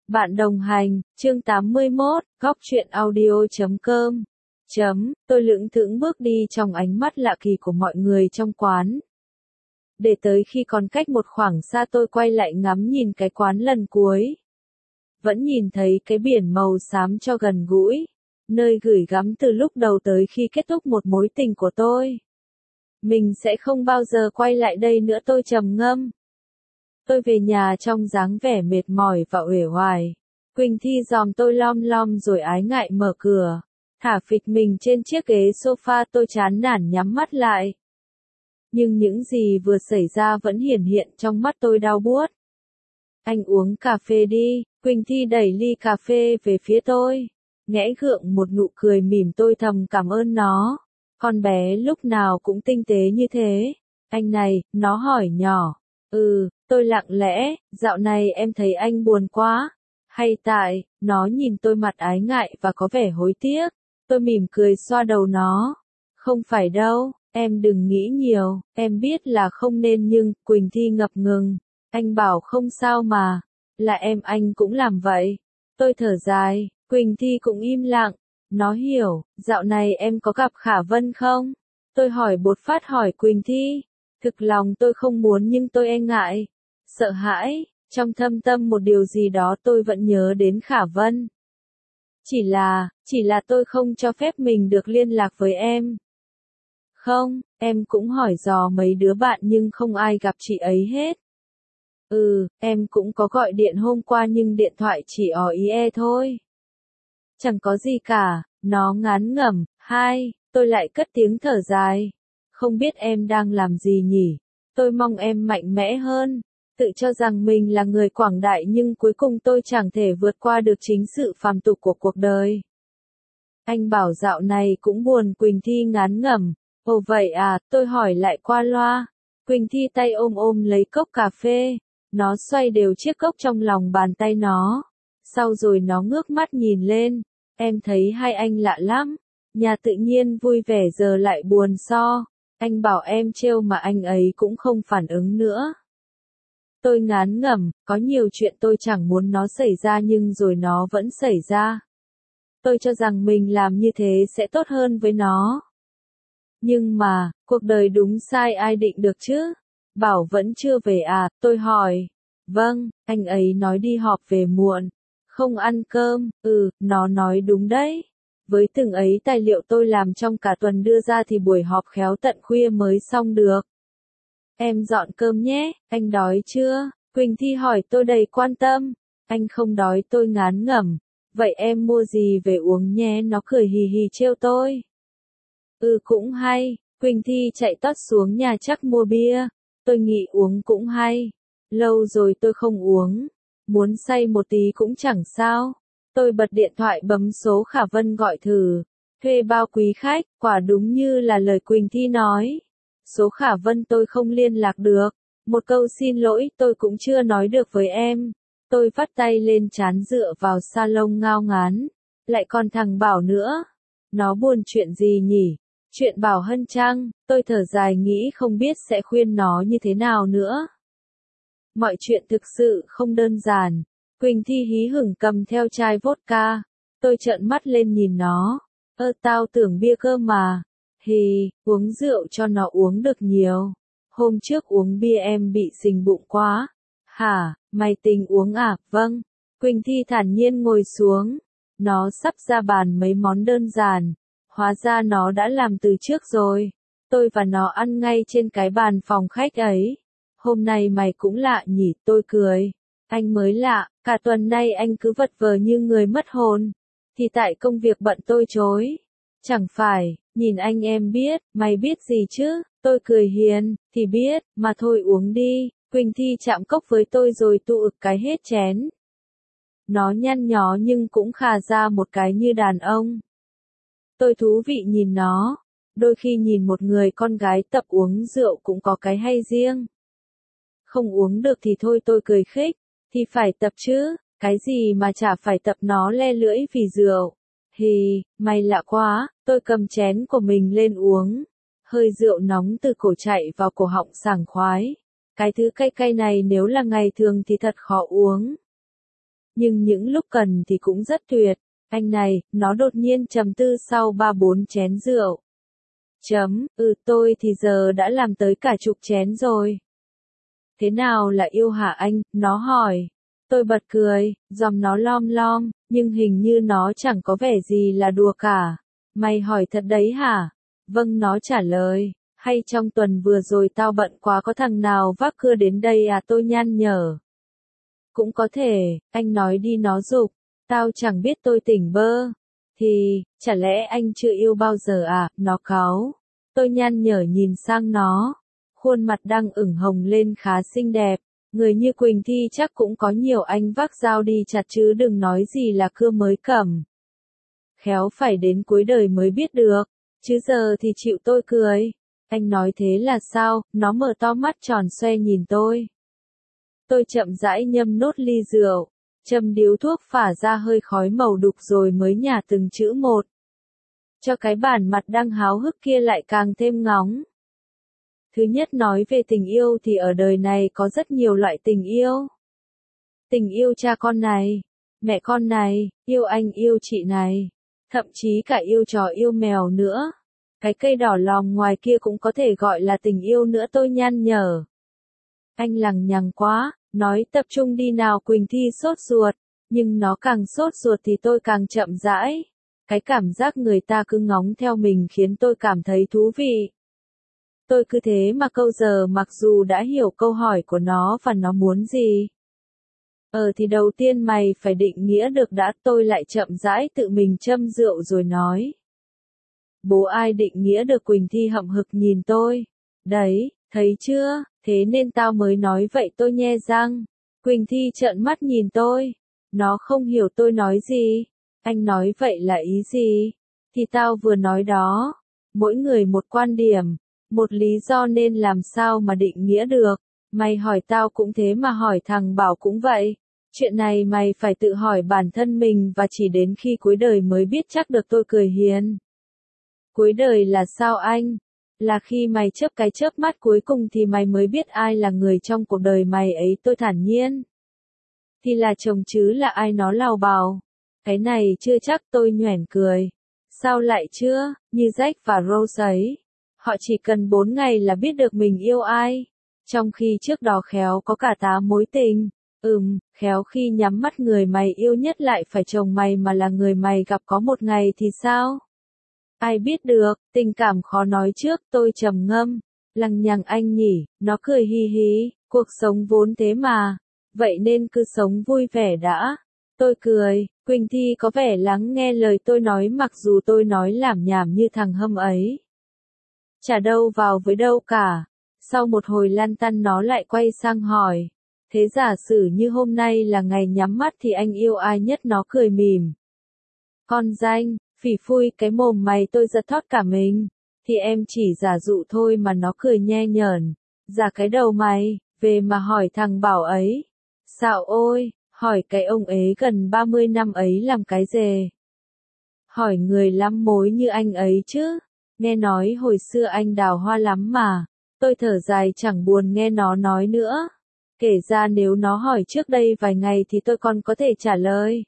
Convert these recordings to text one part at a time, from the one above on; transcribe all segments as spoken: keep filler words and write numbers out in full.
Bạn đồng hành, chương tám mươi mốt, góc truyện audio chấm com. Chấm, tôi lững thững bước đi trong ánh mắt lạ kỳ của mọi người trong quán. Để tới khi còn cách một khoảng xa tôi quay lại ngắm nhìn cái quán lần cuối. Vẫn nhìn thấy cái biển màu xám cho gần gũi, nơi gửi gắm từ lúc đầu tới khi kết thúc một mối tình của tôi. Mình sẽ không bao giờ quay lại đây nữa, tôi trầm ngâm. Tôi về nhà trong dáng vẻ mệt mỏi và uể oải. Quỳnh Thi dòm tôi lom lom rồi ái ngại mở cửa. Thả phịch mình trên chiếc ghế sofa, tôi chán nản nhắm mắt lại. Nhưng những gì vừa xảy ra vẫn hiển hiện trong mắt tôi đau buốt. Anh uống cà phê đi, Quỳnh Thi đẩy ly cà phê về phía tôi. Nghẽ gượng một nụ cười mỉm, tôi thầm cảm ơn nó. Con bé lúc nào cũng tinh tế như thế. Anh này, nó hỏi nhỏ. Ừ, tôi lặng lẽ, dạo này em thấy anh buồn quá. Hay tại, nó nhìn tôi mặt ái ngại và có vẻ hối tiếc. Tôi mỉm cười xoa đầu nó. Không phải đâu, em đừng nghĩ nhiều, em biết là không nên nhưng, Quỳnh Thi ngập ngừng. Anh bảo không sao mà, là em anh cũng làm vậy. Tôi thở dài, Quỳnh Thi cũng im lặng. Nó hiểu, dạo này em có gặp Khả Vân không? Tôi hỏi bột phát hỏi Quỳnh Thi. Thực lòng tôi không muốn nhưng tôi e ngại, sợ hãi, trong thâm tâm một điều gì đó tôi vẫn nhớ đến Khả Vân. Chỉ là, chỉ là tôi không cho phép mình được liên lạc với em. Không, em cũng hỏi dò mấy đứa bạn nhưng không ai gặp chị ấy hết. Ừ, em cũng có gọi điện hôm qua nhưng điện thoại chỉ ó ý e thôi. Chẳng có gì cả, nó ngán ngẩm. Hai, tôi lại cất tiếng thở dài. Không biết em đang làm gì nhỉ? Tôi mong em mạnh mẽ hơn. Tự cho rằng mình là người quảng đại nhưng cuối cùng tôi chẳng thể vượt qua được chính sự phàm tục của cuộc đời. Anh bảo dạo này cũng buồn, Quỳnh Thi ngán ngẩm. Ồ vậy à, tôi hỏi lại qua loa. Quỳnh Thi tay ôm ôm lấy cốc cà phê. Nó xoay đều chiếc cốc trong lòng bàn tay nó. Sau rồi nó ngước mắt nhìn lên. Em thấy hai anh lạ lắm. Nhà tự nhiên vui vẻ giờ lại buồn so. Anh bảo em trêu mà anh ấy cũng không phản ứng nữa. Tôi ngán ngẩm, có nhiều chuyện tôi chẳng muốn nó xảy ra nhưng rồi nó vẫn xảy ra. Tôi cho rằng mình làm như thế sẽ tốt hơn với nó. Nhưng mà, cuộc đời đúng sai ai định được chứ? Bảo vẫn chưa về à, tôi hỏi. Vâng, anh ấy nói đi họp về muộn. Không ăn cơm, ừ, nó nói đúng đấy. Với từng ấy tài liệu tôi làm trong cả tuần đưa ra thì buổi họp khéo tận khuya mới xong được. Em dọn cơm nhé, anh đói chưa? Quỳnh Thi hỏi tôi đầy quan tâm. Anh không đói, tôi ngán ngẩm. Vậy em mua gì về uống nhé, nó cười hì hì trêu tôi. Ừ cũng hay, Quỳnh Thi chạy tót xuống nhà chắc mua bia. Tôi nghĩ uống cũng hay. Lâu rồi tôi không uống. Muốn say một tí cũng chẳng sao. Tôi bật điện thoại bấm số Khả Vân gọi thử. Thuê bao quý khách, quả đúng như là lời Quỳnh Thi nói. Số Khả Vân tôi không liên lạc được. Một câu xin lỗi tôi cũng chưa nói được với em. Tôi vắt tay lên trán dựa vào salon ngao ngán. Lại còn thằng Bảo nữa. Nó buồn chuyện gì nhỉ? Chuyện Bảo Hân chăng? Tôi thở dài nghĩ không biết sẽ khuyên nó như thế nào nữa. Mọi chuyện thực sự không đơn giản. Quỳnh Thi hí hửng cầm theo chai vodka. Tôi trợn mắt lên nhìn nó. Ơ tao tưởng bia cơ mà. Hì, uống rượu cho nó uống được nhiều. Hôm trước uống bia em bị xình bụng quá. Hả, mày tính uống à? Vâng. Quỳnh Thi thản nhiên ngồi xuống. Nó sắp ra bàn mấy món đơn giản. Hóa ra nó đã làm từ trước rồi. Tôi và nó ăn ngay trên cái bàn phòng khách ấy. Hôm nay mày cũng lạ nhỉ, tôi cười. Anh mới lạ, cả tuần nay anh cứ vật vờ như người mất hồn. Thì tại công việc bận tôi chối. Chẳng phải, nhìn anh em biết, mày biết gì chứ? Tôi cười hiền, thì biết, mà thôi uống đi. Quỳnh Thi chạm cốc với tôi rồi tụ ực cái hết chén. Nó nhăn nhó nhưng cũng khà ra một cái như đàn ông. Tôi thú vị nhìn nó. Đôi khi nhìn một người con gái tập uống rượu cũng có cái hay riêng. Không uống được thì thôi, tôi cười khích. Thì phải tập chứ, cái gì mà chả phải tập, nó le lưỡi vì rượu. Hì, mày lạ quá, tôi cầm chén của mình lên uống. Hơi rượu nóng từ cổ chạy vào cổ họng sảng khoái. Cái thứ cay cay này nếu là ngày thường thì thật khó uống. nhưng những lúc cần thì cũng rất tuyệt. Anh này, nó đột nhiên trầm tư sau ba bốn chén rượu. Chấm, ừ tôi thì giờ đã làm tới cả chục chén rồi. Thế nào là yêu hả anh, nó hỏi. Tôi bật cười, dòm nó lom lom, nhưng hình như nó chẳng có vẻ gì là đùa cả. Mày hỏi thật đấy hả? Vâng nó trả lời, hay trong tuần vừa rồi tao bận quá có thằng nào vác cưa đến đây à tôi nhăn nhở. Cũng có thể, anh nói đi nó giục, tao chẳng biết tôi tỉnh bơ. Thì, chả lẽ anh chưa yêu bao giờ à, nó cáu. Tôi nhăn nhở nhìn sang nó, khuôn mặt đang ửng hồng lên khá xinh đẹp. Người như Quỳnh Thi chắc cũng có nhiều anh vác dao đi chặt chứ đừng nói gì là cưa mới cầm. Khéo phải đến cuối đời mới biết được, chứ giờ thì chịu tôi cười. Anh nói thế là sao, nó mở to mắt tròn xoe nhìn tôi. Tôi chậm rãi nhâm nốt ly rượu, châm điếu thuốc phả ra hơi khói màu đục rồi mới nhả từng chữ một. Cho cái bản mặt đang háo hức kia lại càng thêm ngóng. Thứ nhất nói về tình yêu thì ở đời này có rất nhiều loại tình yêu. Tình yêu cha con này, mẹ con này, yêu anh yêu chị này, thậm chí cả yêu chó yêu mèo nữa. Cái cây đỏ lòm ngoài kia cũng có thể gọi là tình yêu nữa tôi nhăn nhở. Anh lằng nhằng quá, nói tập trung đi nào Quỳnh Thi sốt ruột, nhưng nó càng sốt ruột thì tôi càng chậm rãi. Cái cảm giác người ta cứ ngóng theo mình khiến tôi cảm thấy thú vị. Tôi cứ thế mà câu giờ mặc dù đã hiểu câu hỏi của nó và nó muốn gì. Ờ thì đầu tiên mày phải định nghĩa được đã tôi lại chậm rãi tự mình châm rượu rồi nói. Bố ai định nghĩa được Quỳnh Thi hậm hực nhìn tôi. Đấy, thấy chưa, thế nên tao mới nói vậy tôi nhe răng. Quỳnh Thi trợn mắt nhìn tôi. Nó không hiểu tôi nói gì. Anh nói vậy là ý gì? Thì tao vừa nói đó. Mỗi người một quan điểm. Một lý do nên làm sao mà định nghĩa được. Mày hỏi tao cũng thế mà hỏi thằng Bảo cũng vậy. Chuyện này mày phải tự hỏi bản thân mình và chỉ đến khi cuối đời mới biết chắc được tôi cười hiền. Cuối đời là sao anh? Là khi mày chớp cái chớp mắt cuối cùng thì mày mới biết ai là người trong cuộc đời mày ấy tôi thản nhiên. Thì là chồng chứ là ai nó lào bào. Cái này chưa chắc tôi nhoẻn cười. Sao lại chưa, như Jack và Rose ấy. Họ chỉ cần bốn ngày là biết được mình yêu ai. Trong khi trước đó khéo có cả tá mối tình. Ừm, khéo khi nhắm mắt người mày yêu nhất lại phải chồng mày mà là người mày gặp có một ngày thì sao? Ai biết được, tình cảm khó nói trước, tôi trầm ngâm. Lằng nhằng anh nhỉ, nó cười hi hí, cuộc sống vốn thế mà. Vậy nên cứ sống vui vẻ đã. Tôi cười, Quỳnh Thi có vẻ lắng nghe lời tôi nói mặc dù tôi nói lảm nhảm như thằng hâm ấy. Chả đâu vào với đâu cả. Sau một hồi lăn tăn nó lại quay sang hỏi. Thế giả sử như hôm nay là ngày nhắm mắt thì anh yêu ai nhất nó cười mỉm. Con danh, phỉ phui cái mồm mày tôi giật thót cả mình. Thì em chỉ giả dụ thôi mà nó cười nhe nhởn. Giả cái đầu mày, về mà hỏi thằng Bảo ấy. Sao ôi, hỏi cái ông ấy gần ba mươi năm ấy làm cái gì? Hỏi người lắm mối như anh ấy chứ. Nghe nói hồi xưa anh đào hoa lắm mà. Tôi thở dài chẳng buồn nghe nó nói nữa. Kể ra nếu nó hỏi trước đây vài ngày thì tôi còn có thể trả lời.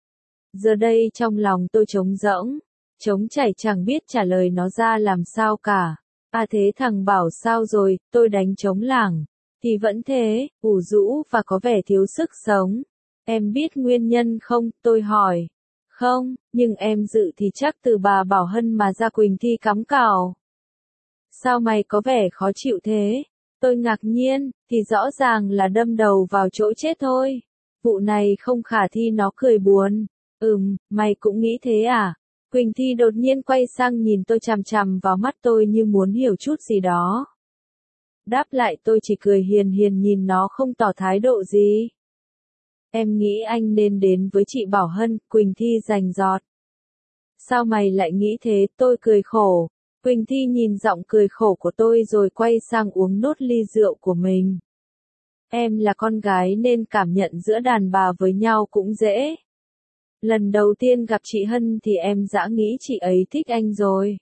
Giờ đây trong lòng tôi trống rỗng. Trống chảy chẳng biết trả lời nó ra làm sao cả. À thế thằng Bảo sao rồi, tôi đánh trống lảng. Thì vẫn thế, ủ rũ và có vẻ thiếu sức sống. Em biết nguyên nhân không, tôi hỏi. Không, nhưng em dự thì chắc từ bà Bảo Hân mà ra Quỳnh Thi cắm cào. Sao mày có vẻ khó chịu thế? Tôi ngạc nhiên, thì rõ ràng là đâm đầu vào chỗ chết thôi. Vụ này không khả thi nó cười buồn. Ừm, mày cũng nghĩ thế à? Quỳnh Thi đột nhiên quay sang nhìn tôi chằm chằm vào mắt tôi như muốn hiểu chút gì đó. Đáp lại tôi chỉ cười hiền hiền nhìn nó không tỏ thái độ gì. Em nghĩ anh nên đến với chị Bảo Hân, Quỳnh Thi rành rọt. Sao mày lại nghĩ thế, tôi cười khổ. Quỳnh Thi nhìn giọng cười khổ của tôi rồi quay sang uống nốt ly rượu của mình. Em là con gái nên cảm nhận giữa đàn bà với nhau cũng dễ. Lần đầu tiên gặp chị Hân thì em đã nghĩ chị ấy thích anh rồi.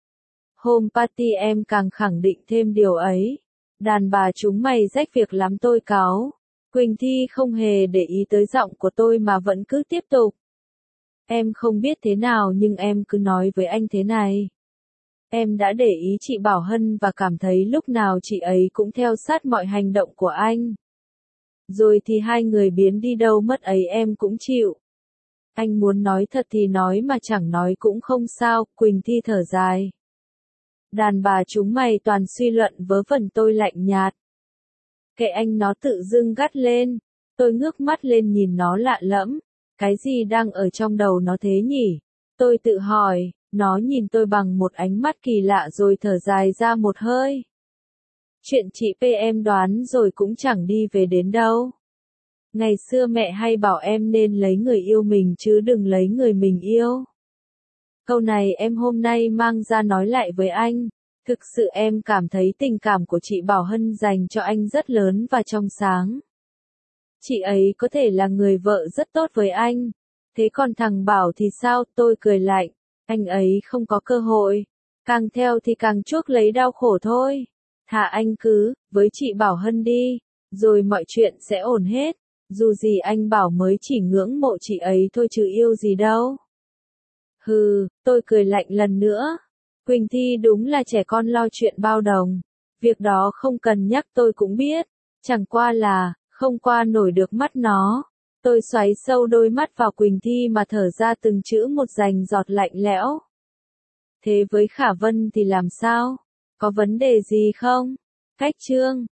Hôm party em càng khẳng định thêm điều ấy. Đàn bà chúng mày rách việc lắm tôi cáu. Quỳnh Thi không hề để ý tới giọng của tôi mà vẫn cứ tiếp tục. Em không biết thế nào nhưng em cứ nói với anh thế này. Em đã để ý chị Bảo Hân và cảm thấy lúc nào chị ấy cũng theo sát mọi hành động của anh. Rồi thì hai người biến đi đâu mất ấy em cũng chịu. Anh muốn nói thật thì nói mà chẳng nói cũng không sao, Quỳnh Thi thở dài. Đàn bà chúng mày toàn suy luận vớ vẩn, tôi lạnh nhạt. Kệ anh, nó tự dưng gắt lên. Tôi ngước mắt lên nhìn nó lạ lẫm. Cái gì đang ở trong đầu nó thế nhỉ? Tôi tự hỏi, nó nhìn tôi bằng một ánh mắt kỳ lạ rồi thở dài ra một hơi. Chuyện chị P em đoán rồi cũng chẳng đi về đến đâu. Ngày xưa mẹ hay bảo em nên lấy người yêu mình chứ đừng lấy người mình yêu. Câu này em hôm nay mang ra nói lại với anh. Thực sự em cảm thấy tình cảm của chị Bảo Hân dành cho anh rất lớn và trong sáng. Chị ấy có thể là người vợ rất tốt với anh. Thế còn thằng Bảo thì sao? Tôi cười lạnh. Anh ấy không có cơ hội. Càng theo thì càng chuốc lấy đau khổ thôi. Thà anh cứ, với chị Bảo Hân đi. Rồi mọi chuyện sẽ ổn hết. Dù gì anh Bảo mới chỉ ngưỡng mộ chị ấy thôi chứ yêu gì đâu. Hừ, tôi cười lạnh lần nữa. Quỳnh Thi đúng là trẻ con lo chuyện bao đồng. Việc đó không cần nhắc tôi cũng biết. Chẳng qua là, không qua nổi được mắt nó. Tôi xoáy sâu đôi mắt vào Quỳnh Thi mà thở ra từng chữ một dành giọt lạnh lẽo. Thế với Khả Vân thì làm sao? Có vấn đề gì không? Cách Trương